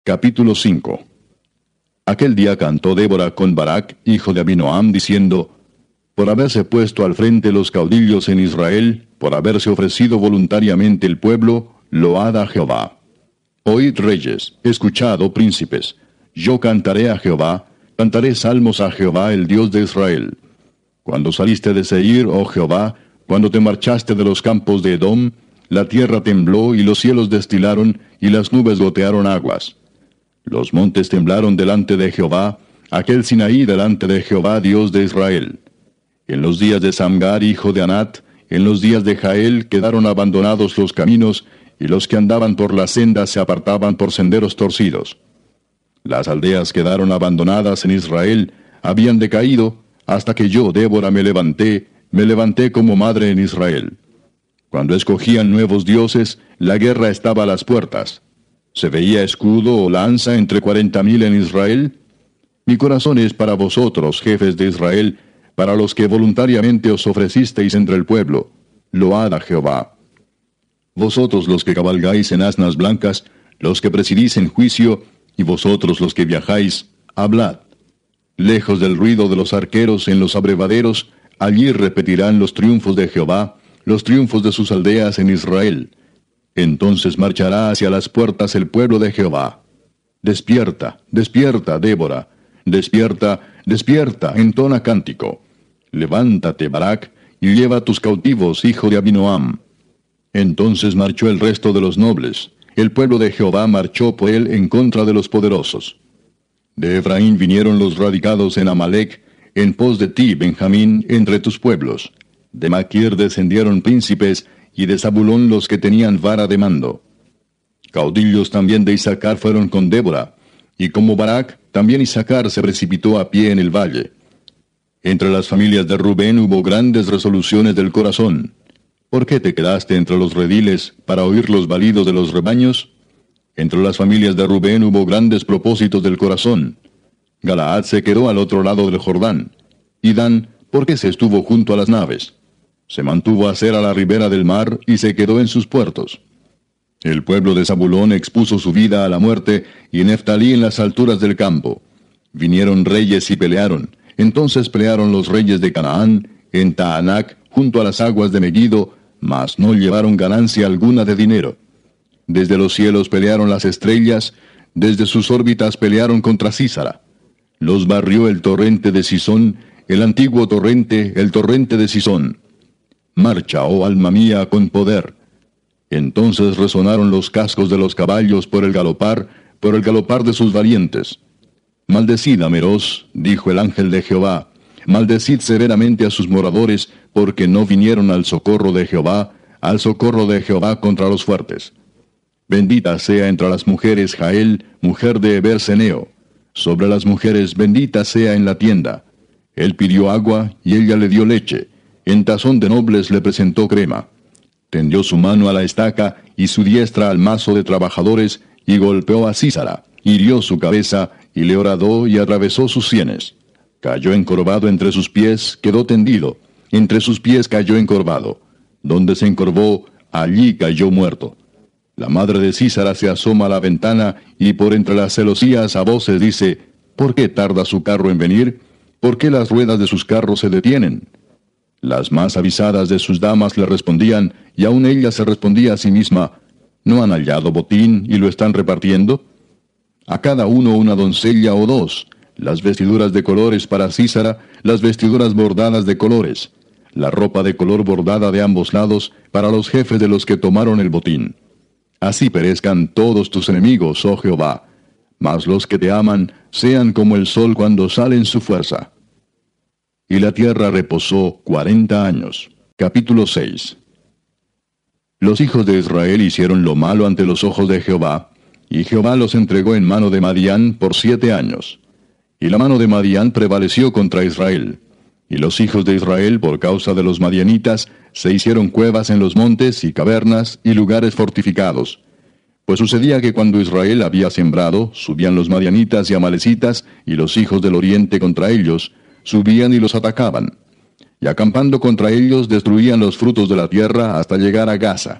Capítulo 5. Aquel día cantó Débora con Barak, hijo de Abinoam, diciendo: Por haberse puesto al frente los caudillos en Israel, por haberse ofrecido voluntariamente el pueblo, load a Jehová. Oíd reyes, escuchad, oh príncipes. Yo cantaré a Jehová, cantaré salmos a Jehová, el Dios de Israel. Cuando saliste de Seir, oh Jehová, cuando te marchaste de los campos de Edom, la tierra tembló y los cielos destilaron y las nubes gotearon aguas. Los montes temblaron delante de Jehová, aquel Sinaí delante de Jehová, Dios de Israel. En los días de Samgar, hijo de Anat, en los días de Jael, quedaron abandonados los caminos, y los que andaban por las sendas se apartaban por senderos torcidos. Las aldeas quedaron abandonadas en Israel, habían decaído, hasta que yo, Débora, me levanté como madre en Israel. Cuando escogían nuevos dioses, la guerra estaba a las puertas. ¿Se veía escudo o lanza entre 40,000 en Israel? Mi corazón es para vosotros, jefes de Israel, para los que voluntariamente os ofrecisteis entre el pueblo. Load a Jehová. Vosotros los que cabalgáis en asnas blancas, los que presidís en juicio, y vosotros los que viajáis, hablad. Lejos del ruido de los arqueros en los abrevaderos, allí repetirán los triunfos de Jehová, los triunfos de sus aldeas en Israel. Entonces marchará hacia las puertas el pueblo de Jehová. Despierta, despierta, Débora. Despierta, despierta, entona cántico. Levántate, Barak, y lleva tus cautivos, hijo de Abinoam. Entonces marchó el resto de los nobles. El pueblo de Jehová marchó por él en contra de los poderosos. De Efraín vinieron los radicados en Amalec, en pos de ti, Benjamín, entre tus pueblos. De Maquir descendieron príncipes, y de Zabulón los que tenían vara de mando. Caudillos también de Isaacar fueron con Débora, y como Barak, también Isaacar se precipitó a pie en el valle. Entre las familias de Rubén hubo grandes resoluciones del corazón. ¿Por qué te quedaste entre los rediles para oír los balidos de los rebaños? Entre las familias de Rubén hubo grandes propósitos del corazón. Galaad se quedó al otro lado del Jordán. Y Dan, ¿por qué se estuvo junto a las naves? Se mantuvo a ser a la ribera del mar y se quedó en sus puertos. El pueblo de Zabulón expuso su vida a la muerte, y Neftalí en las alturas del campo. Vinieron reyes y pelearon. Entonces pelearon los reyes de Canaán, en Taanac, junto a las aguas de Megiddo, mas no llevaron ganancia alguna de dinero. Desde los cielos pelearon las estrellas, desde sus órbitas pelearon contra Sísara. Los barrió el torrente de Sisón, el antiguo torrente, el torrente de Sisón. Marcha, oh alma mía, con poder. Entonces resonaron los cascos de los caballos por el galopar de sus valientes. Maldecid a Meroz, dijo el ángel de Jehová, maldecid severamente a sus moradores, porque no vinieron al socorro de Jehová contra los fuertes. Bendita sea entre las mujeres Jael, mujer de Eber-Seneo. Sobre las mujeres bendita sea en la tienda. Él pidió agua, y ella le dio leche. En tazón de nobles le presentó crema. Tendió su mano a la estaca, y su diestra al mazo de trabajadores, y golpeó a Sísara, hirió su cabeza, y le horadó y atravesó sus sienes. Cayó encorvado entre sus pies, quedó tendido. Entre sus pies cayó encorvado. Donde se encorvó, allí cayó muerto. La madre de Sísara se asoma a la ventana, y por entre las celosías a voces dice: ¿Por qué tarda su carro en venir? ¿Por qué las ruedas de sus carros se detienen? Las más avisadas de sus damas le respondían, y aun ella se respondía a sí misma: ¿No han hallado botín y lo están repartiendo? A cada uno una doncella o dos, las vestiduras de colores para Sísara, las vestiduras bordadas de colores, la ropa de color bordada de ambos lados para los jefes de los que tomaron el botín. Así perezcan todos tus enemigos, oh Jehová, mas los que te aman sean como el sol cuando sale en su fuerza. Y la tierra reposó 40 años. Capítulo 6. Los hijos de Israel hicieron lo malo ante los ojos de Jehová, y Jehová los entregó en mano de Madián por 7 años. Y la mano de Madián prevaleció contra Israel. Y los hijos de Israel, por causa de los madianitas, se hicieron cuevas en los montes y cavernas y lugares fortificados. Pues sucedía que cuando Israel había sembrado, subían los madianitas y amalecitas, y los hijos del oriente contra ellos, subían y los atacaban. Y acampando contra ellos destruían los frutos de la tierra hasta llegar a Gaza.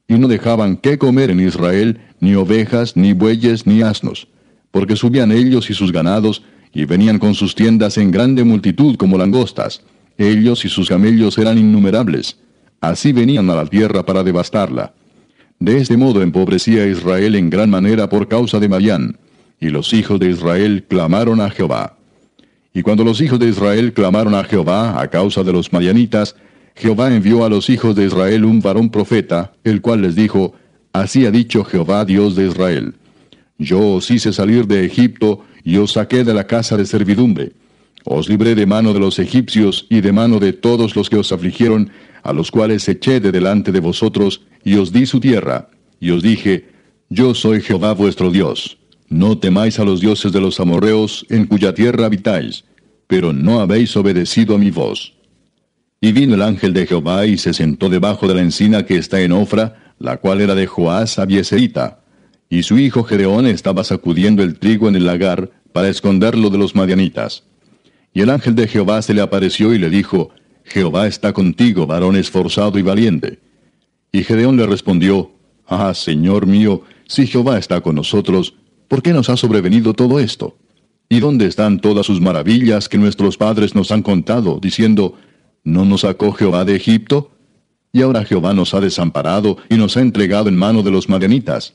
y no dejaban qué comer en Israel, ni ovejas, ni bueyes, ni asnos, porque subían ellos y sus ganados, y venían con sus tiendas en grande multitud como langostas. Ellos y sus camellos eran innumerables. Así venían a la tierra para devastarla. De este modo empobrecía a Israel en gran manera por causa de Madián, y los hijos de Israel clamaron a Jehová. Y cuando los hijos de Israel clamaron a Jehová a causa de los madianitas, Jehová envió a los hijos de Israel un varón profeta, el cual les dijo: Así ha dicho Jehová, Dios de Israel: Yo os hice salir de Egipto, y os saqué de la casa de servidumbre. Os libré de mano de los egipcios, y de mano de todos los que os afligieron, a los cuales eché de delante de vosotros, y os di su tierra. Y os dije: Yo soy Jehová vuestro Dios. No temáis a los dioses de los amorreos, en cuya tierra habitáis, pero no habéis obedecido a mi voz. Y vino el ángel de Jehová, y se sentó debajo de la encina que está en Ofra, la cual era de Joás Abieserita. Y su hijo Gedeón estaba sacudiendo el trigo en el lagar, para esconderlo de los madianitas. Y el ángel de Jehová se le apareció y le dijo: Jehová está contigo, varón esforzado y valiente. Y Gedeón le respondió: Ah, Señor mío, si Jehová está con nosotros, ¿por qué nos ha sobrevenido todo esto? ¿Y dónde están todas sus maravillas que nuestros padres nos han contado, diciendo: ¿No nos sacó Jehová de Egipto? Y ahora Jehová nos ha desamparado y nos ha entregado en mano de los madianitas.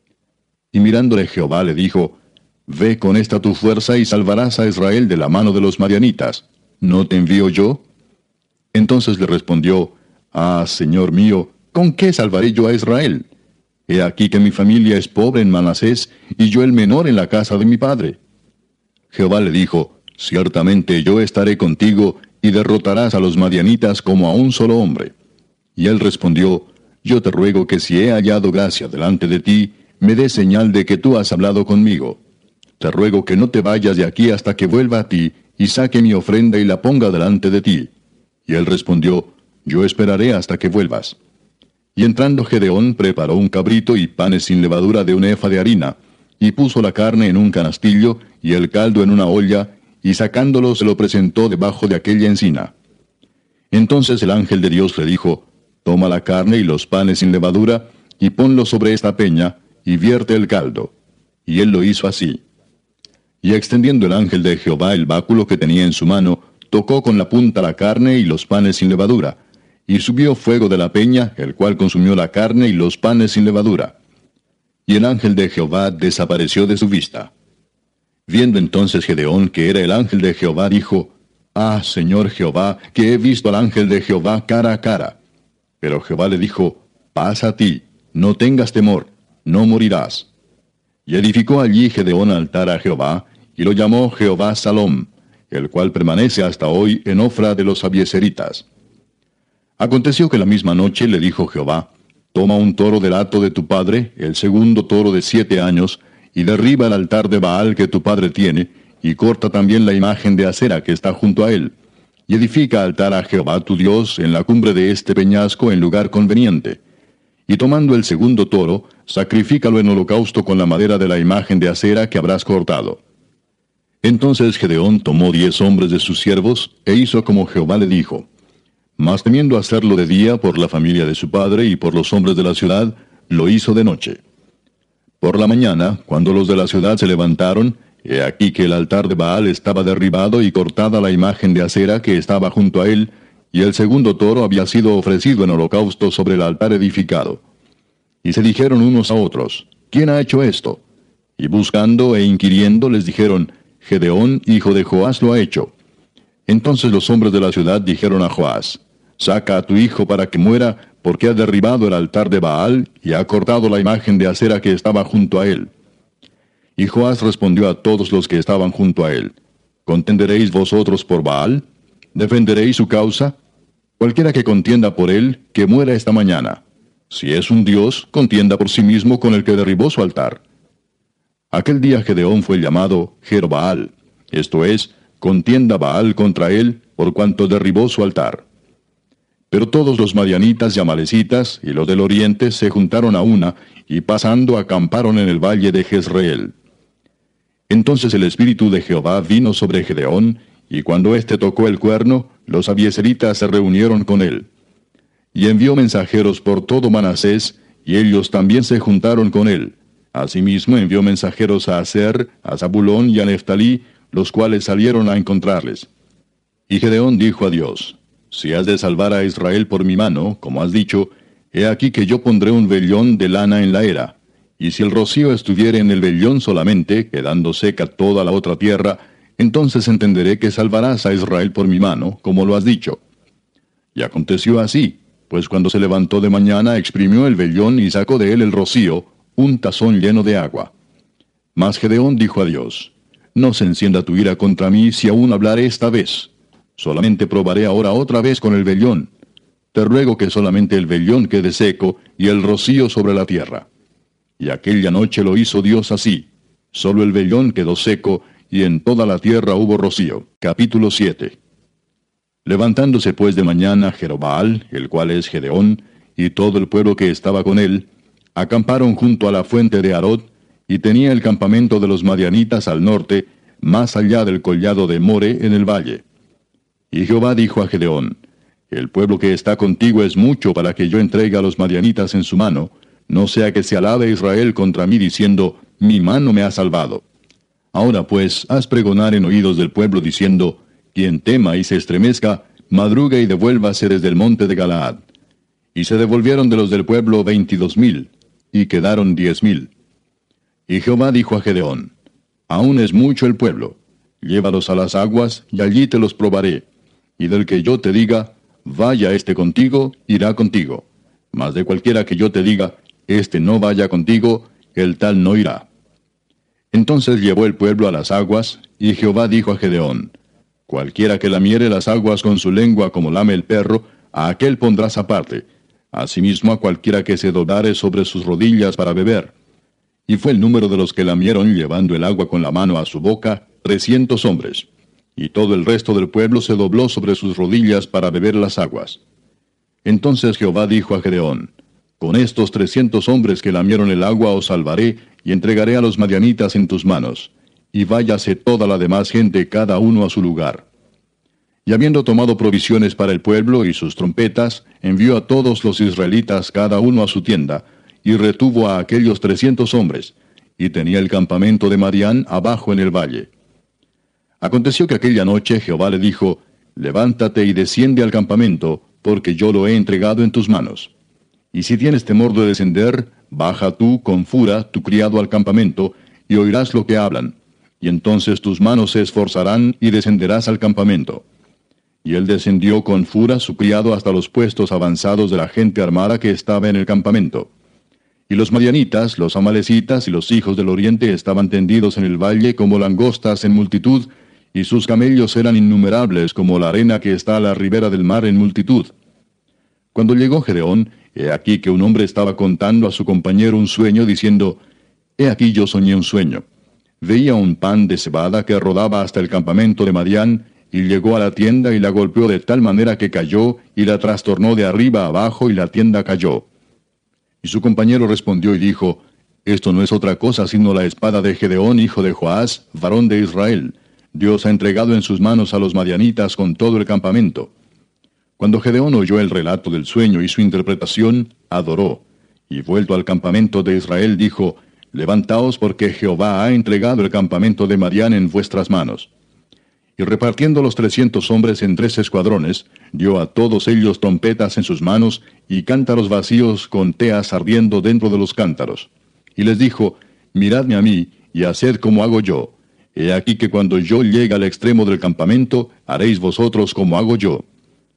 Y mirándole Jehová le dijo: Ve con esta tu fuerza y salvarás a Israel de la mano de los madianitas. ¿No te envío yo? Entonces le respondió: Ah, Señor mío, ¿con qué salvaré yo a Israel? He aquí que mi familia es pobre en Manasés, y yo el menor en la casa de mi padre. Jehová le dijo: Ciertamente yo estaré contigo, y derrotarás a los madianitas como a un solo hombre. Y él respondió: Yo te ruego que si he hallado gracia delante de ti, me des señal de que tú has hablado conmigo. Te ruego que no te vayas de aquí hasta que vuelva a ti, y saque mi ofrenda y la ponga delante de ti. Y él respondió: Yo esperaré hasta que vuelvas. Y entrando Gedeón preparó un cabrito y panes sin levadura de un efa de harina, y puso la carne en un canastillo, y el caldo en una olla, y sacándolo se lo presentó debajo de aquella encina. Entonces el ángel de Dios le dijo: Toma la carne y los panes sin levadura, y ponlo sobre esta peña, y vierte el caldo. Y él lo hizo así. Y extendiendo el ángel de Jehová el báculo que tenía en su mano, tocó con la punta la carne y los panes sin levadura, y subió fuego de la peña, el cual consumió la carne y los panes sin levadura. Y el ángel de Jehová desapareció de su vista. Viendo entonces Gedeón que era el ángel de Jehová, dijo: Ah, Señor Jehová, que he visto al ángel de Jehová cara a cara. Pero Jehová le dijo: Pasa a ti, no tengas temor, no morirás. Y edificó allí Gedeón altar a Jehová, y lo llamó Jehová Salom, el cual permanece hasta hoy en Ofra de los Abieseritas. Aconteció que la misma noche le dijo Jehová: Toma un toro del hato de tu padre, el segundo toro de 7 años, y derriba el altar de Baal que tu padre tiene, y corta también la imagen de acera que está junto a él, y edifica altar a Jehová tu Dios en la cumbre de este peñasco en lugar conveniente. Y tomando el segundo toro, sacrifícalo en holocausto con la madera de la imagen de acera que habrás cortado. Entonces Gedeón tomó 10 hombres de sus siervos, e hizo como Jehová le dijo. Mas temiendo hacerlo de día por la familia de su padre y por los hombres de la ciudad, lo hizo de noche. Por la mañana, cuando los de la ciudad se levantaron, he aquí que el altar de Baal estaba derribado y cortada la imagen de acera que estaba junto a él, y el segundo toro había sido ofrecido en holocausto sobre el altar edificado. Y se dijeron unos a otros: ¿Quién ha hecho esto? Y buscando e inquiriendo les dijeron: Gedeón, hijo de Joás, lo ha hecho. Entonces los hombres de la ciudad dijeron a Joás: Saca a tu hijo para que muera, porque ha derribado el altar de Baal, y ha cortado la imagen de acera que estaba junto a él. Y Joás respondió a todos los que estaban junto a él: ¿Contenderéis vosotros por Baal? ¿Defenderéis su causa? Cualquiera que contienda por él, que muera esta mañana. Si es un dios, contienda por sí mismo con el que derribó su altar. Aquel día Gedeón fue llamado Jerbaal, esto es, contienda Baal contra él, por cuanto derribó su altar. Pero todos los madianitas y amalecitas y los del oriente se juntaron a una, y pasando acamparon en el valle de Jezreel. Entonces el espíritu de Jehová vino sobre Gedeón, y cuando éste tocó el cuerno, los abieseritas se reunieron con él. Y envió mensajeros por todo Manasés, y ellos también se juntaron con él. Asimismo envió mensajeros a Aser, a Zabulón y a Neftalí, los cuales salieron a encontrarles. Y Gedeón dijo a Dios: Si has de salvar a Israel por mi mano, como has dicho, he aquí que yo pondré un vellón de lana en la era. Y si el rocío estuviere en el vellón solamente, quedando seca toda la otra tierra, entonces entenderé que salvarás a Israel por mi mano, como lo has dicho. Y aconteció así, pues cuando se levantó de mañana exprimió el vellón y sacó de él el rocío, un tazón lleno de agua. Mas Gedeón dijo a Dios: No se encienda tu ira contra mí si aún hablaré esta vez. Solamente probaré ahora otra vez con el vellón. Te ruego que solamente el vellón quede seco y el rocío sobre la tierra. Y aquella noche lo hizo Dios así. Solo el vellón quedó seco, y en toda la tierra hubo rocío. Capítulo 7. Levantándose pues de mañana Jerobbaal, el cual es Gedeón, y todo el pueblo que estaba con él, acamparon junto a la fuente de Harod, y tenía el campamento de los madianitas al norte, más allá del collado de More en el valle. Y Jehová dijo a Gedeón: El pueblo que está contigo es mucho para que yo entregue a los madianitas en su mano, no sea que se alabe Israel contra mí diciendo: Mi mano me ha salvado. Ahora pues, haz pregonar en oídos del pueblo diciendo: Quien tema y se estremezca, madrugue y devuélvase desde el monte de Galaad. Y se devolvieron de los del pueblo 22,000, y quedaron 10,000. Y Jehová dijo a Gedeón: Aún es mucho el pueblo, llévalos a las aguas, y allí te los probaré. Y del que yo te diga: Vaya este contigo, irá contigo. Mas de cualquiera que yo te diga: Este no vaya contigo, el tal no irá. Entonces llevó el pueblo a las aguas, y Jehová dijo a Gedeón: Cualquiera que lamiere las aguas con su lengua como lame el perro, a aquel pondrás aparte. Asimismo a cualquiera que se doblare sobre sus rodillas para beber. Y fue el número de los que lamieron llevando el agua con la mano a su boca, 300 hombres. Y todo el resto del pueblo se dobló sobre sus rodillas para beber las aguas. Entonces Jehová dijo a Gedeón: Con estos 300 hombres que lamieron el agua os salvaré, y entregaré a los madianitas en tus manos. Y váyase toda la demás gente cada uno a su lugar. Y habiendo tomado provisiones para el pueblo y sus trompetas, envió a todos los israelitas cada uno a su tienda, y retuvo a aquellos 300 hombres, y tenía el campamento de Madián abajo en el valle. Aconteció que aquella noche Jehová le dijo: Levántate y desciende al campamento, porque yo lo he entregado en tus manos. Y si tienes temor de descender, baja tú con Fura, tu criado, al campamento, y oirás lo que hablan. Y entonces tus manos se esforzarán y descenderás al campamento. Y él descendió con Fura, su criado, hasta los puestos avanzados de la gente armada que estaba en el campamento. Y los madianitas, los amalecitas y los hijos del oriente estaban tendidos en el valle como langostas en multitud, y sus camellos eran innumerables como la arena que está a la ribera del mar en multitud. Cuando llegó Gedeón, he aquí que un hombre estaba contando a su compañero un sueño, diciendo: He aquí yo soñé un sueño. Veía un pan de cebada que rodaba hasta el campamento de Madián, y llegó a la tienda y la golpeó de tal manera que cayó, y la trastornó de arriba a abajo, y la tienda cayó. Y su compañero respondió y dijo: Esto no es otra cosa sino la espada de Gedeón, hijo de Joás, varón de Israel. Dios ha entregado en sus manos a los madianitas con todo el campamento. Cuando Gedeón oyó el relato del sueño y su interpretación, adoró, y vuelto al campamento de Israel dijo: Levantaos, porque Jehová ha entregado el campamento de Madián en vuestras manos. Y repartiendo los 300 hombres en 3 escuadrones, dio a todos ellos trompetas en sus manos, y cántaros vacíos con teas ardiendo dentro de los cántaros. Y les dijo: Miradme a mí, y haced como hago yo. He aquí que cuando yo llegue al extremo del campamento, haréis vosotros como hago yo.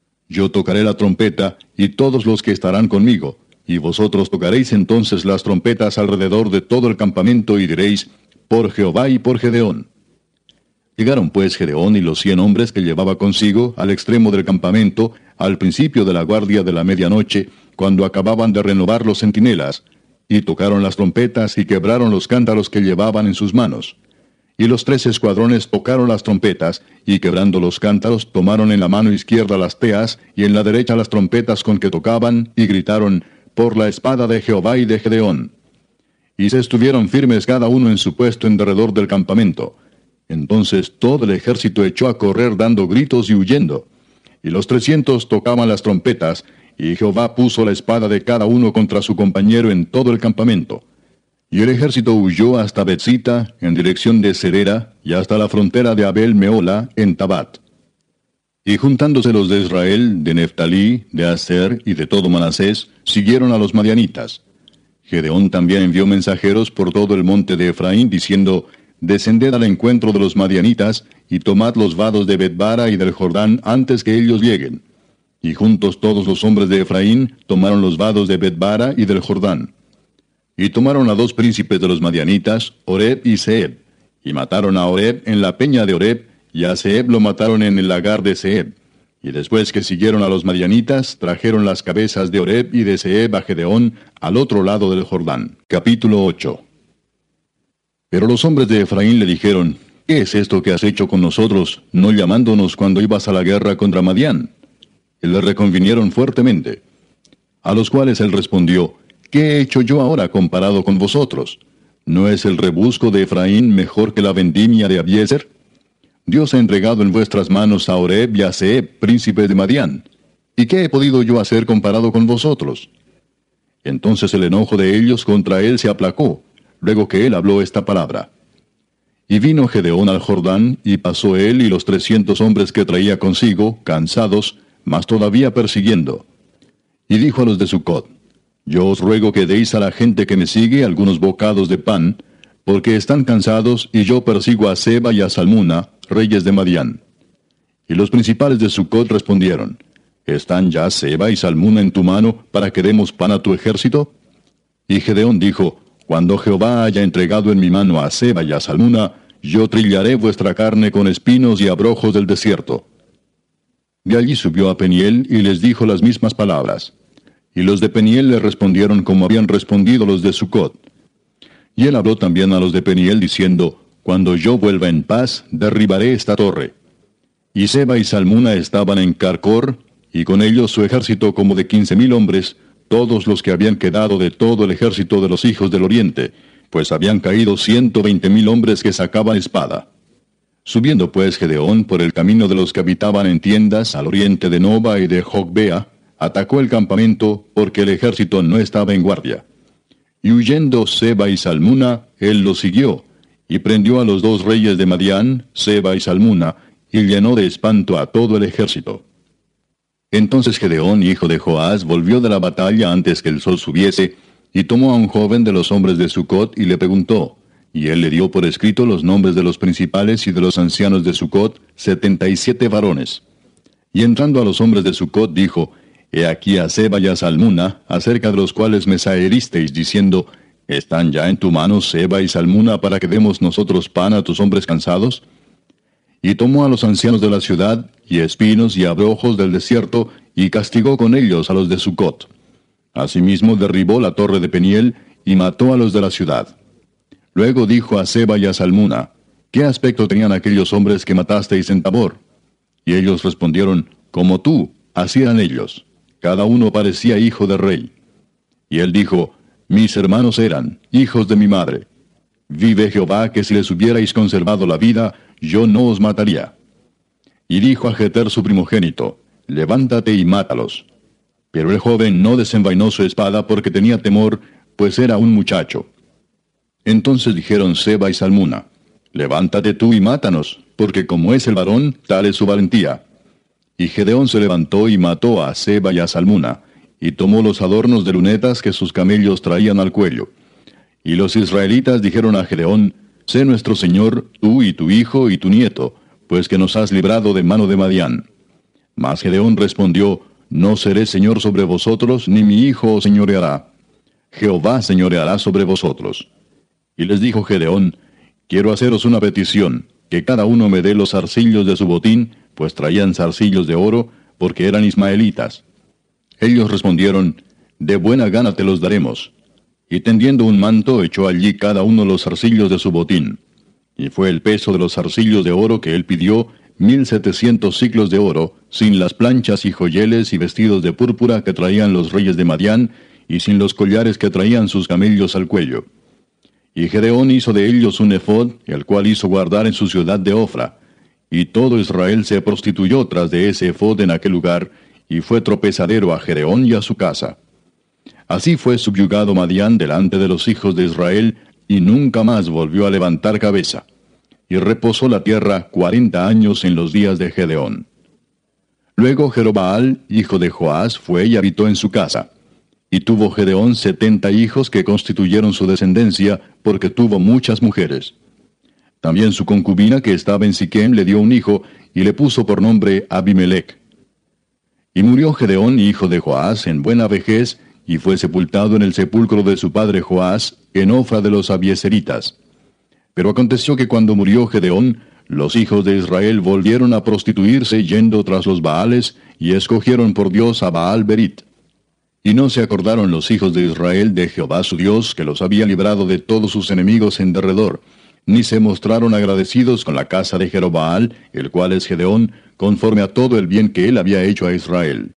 Yo tocaré la trompeta, y todos los que estarán conmigo, y vosotros tocaréis entonces las trompetas alrededor de todo el campamento, y diréis: Por Jehová y por Gedeón. Llegaron pues Gedeón y los 100 hombres que llevaba consigo al extremo del campamento, al principio de la guardia de la medianoche, cuando acababan de renovar los centinelas, y tocaron las trompetas y quebraron los cántaros que llevaban en sus manos. Y los 3 escuadrones tocaron las trompetas, y quebrando los cántaros, tomaron en la mano izquierda las teas, y en la derecha las trompetas con que tocaban, y gritaron: Por la espada de Jehová y de Gedeón. Y se estuvieron firmes cada uno en su puesto en derredor del campamento. Entonces todo el ejército echó a correr dando gritos y huyendo. Y los 300 tocaban las trompetas, y Jehová puso la espada de cada uno contra su compañero en todo el campamento. Y el ejército huyó hasta Betzita, en dirección de Serera, y hasta la frontera de Abel Meola, en Tabat. Y juntándose los de Israel, de Neftalí, de Aser y de todo Manasés, siguieron a los madianitas. Gedeón también envió mensajeros por todo el monte de Efraín, diciendo, descended al encuentro de los madianitas, y tomad los vados de Betbara y del Jordán antes que ellos lleguen. Y juntos todos los hombres de Efraín tomaron los vados de Betbara y del Jordán. Y tomaron a 2 príncipes de los madianitas, Oreb y Zeeb, y mataron a Oreb en la peña de Oreb, y a Zeeb lo mataron en el lagar de Zeeb. Y después que siguieron a los madianitas, trajeron las cabezas de Oreb y de Zeeb a Gedeón al otro lado del Jordán. Capítulo 8. Pero los hombres de Efraín le dijeron, ¿qué es esto que has hecho con nosotros, no llamándonos cuando ibas a la guerra contra Madián? Y le reconvinieron fuertemente. A los cuales él respondió, ¿qué he hecho yo ahora comparado con vosotros? ¿No es el rebusco de Efraín mejor que la vendimia de Abiezer? Dios ha entregado en vuestras manos a Oreb y a Zeeb, príncipes de Madián. ¿Y qué he podido yo hacer comparado con vosotros? Entonces el enojo de ellos contra él se aplacó, luego que él habló esta palabra. Y vino Gedeón al Jordán, y pasó él y los 300 hombres que traía consigo, cansados, mas todavía persiguiendo. Y dijo a los de Sucot, yo os ruego que deis a la gente que me sigue algunos bocados de pan, porque están cansados, y yo persigo a Seba y a Salmuna, reyes de Madián. Y los principales de Sucot respondieron, ¿están ya Seba y Salmuna en tu mano para que demos pan a tu ejército? Y Gedeón dijo, cuando Jehová haya entregado en mi mano a Seba y a Salmuna, yo trillaré vuestra carne con espinos y abrojos del desierto. De allí subió a Peniel y les dijo las mismas palabras. Y los de Peniel le respondieron como habían respondido los de Sucot. Y él habló también a los de Peniel diciendo, cuando yo vuelva en paz, derribaré esta torre. Y Seba y Salmuna estaban en Carcor, y con ellos su ejército como de 15,000 hombres, todos los que habían quedado de todo el ejército de los hijos del oriente, pues habían caído 120,000 hombres que sacaban espada. Subiendo pues Gedeón por el camino de los que habitaban en tiendas al oriente de Noba y de Jogbea, atacó el campamento porque el ejército no estaba en guardia. Y huyendo Seba y Salmuna, él los siguió, y prendió a los 2 reyes de Madián, Seba y Salmuna, y llenó de espanto a todo el ejército. Entonces Gedeón, hijo de Joás, volvió de la batalla antes que el sol subiese, y tomó a un joven de los hombres de Sucot, y le preguntó, y él le dio por escrito los nombres de los principales y de los ancianos de Sucot, 77 varones. Y entrando a los hombres de Sucot, dijo, He aquí a Seba y a Salmuna, acerca de los cuales me saheristeis, diciendo, ¿están ya en tu mano Seba y Salmuna para que demos nosotros pan a tus hombres cansados? Y tomó a los ancianos de la ciudad, y espinos y abrojos del desierto, y castigó con ellos a los de Sucot. Asimismo derribó la torre de Peniel, y mató a los de la ciudad. Luego dijo a Seba y a Salmuna, ¿qué aspecto tenían aquellos hombres que matasteis en Tabor? Y ellos respondieron, como tú, así eran ellos. Cada uno parecía hijo de rey. Y él dijo, mis hermanos eran hijos de mi madre. Vive Jehová que si les hubierais conservado la vida, yo no os mataría. Y dijo a Jeter su primogénito, levántate y mátalos. Pero el joven no desenvainó su espada porque tenía temor, pues era un muchacho. Entonces dijeron Seba y Salmuna, levántate tú y mátanos, porque como es el varón, tal es su valentía. Y Gedeón se levantó y mató a Seba y a Salmuna, y tomó los adornos de lunetas que sus camellos traían al cuello. Y los israelitas dijeron a Gedeón, sé nuestro señor, tú y tu hijo y tu nieto, pues que nos has librado de mano de Madián. Mas Gedeón respondió, no seré señor sobre vosotros, ni mi hijo os señoreará. Jehová señoreará sobre vosotros. Y les dijo Gedeón, quiero haceros una petición, que cada uno me dé los zarcillos de su botín, pues traían zarcillos de oro, porque eran ismaelitas. Ellos respondieron, de buena gana te los daremos. Y tendiendo un manto, echó allí cada uno los zarcillos de su botín. Y fue el peso de los zarcillos de oro que él pidió, 1,700 siclos de oro, sin las planchas y joyeles y vestidos de púrpura que traían los reyes de Madián, y sin los collares que traían sus camellos al cuello. Y Gedeón hizo de ellos un efod, el cual hizo guardar en su ciudad de Ofra. Y todo Israel se prostituyó tras de ese efod en aquel lugar, y fue tropezadero a Gedeón y a su casa. Así fue subyugado Madián delante de los hijos de Israel, y nunca más volvió a levantar cabeza. Y reposó la tierra 40 años en los días de Gedeón. Luego Jerobaal, hijo de Joás, fue y habitó en su casa. Y tuvo Gedeón 70 hijos que constituyeron su descendencia, porque tuvo muchas mujeres. También su concubina, que estaba en Siquem, le dio un hijo, y le puso por nombre Abimelech. Y murió Gedeón, hijo de Joás, en buena vejez, y fue sepultado en el sepulcro de su padre Joás, en Ofra de los Abieseritas. Pero aconteció que cuando murió Gedeón, los hijos de Israel volvieron a prostituirse yendo tras los Baales, y escogieron por Dios a Baal Berit. Y no se acordaron los hijos de Israel de Jehová su Dios, que los había librado de todos sus enemigos en derredor, ni se mostraron agradecidos con la casa de Jerobaal, el cual es Gedeón, conforme a todo el bien que él había hecho a Israel.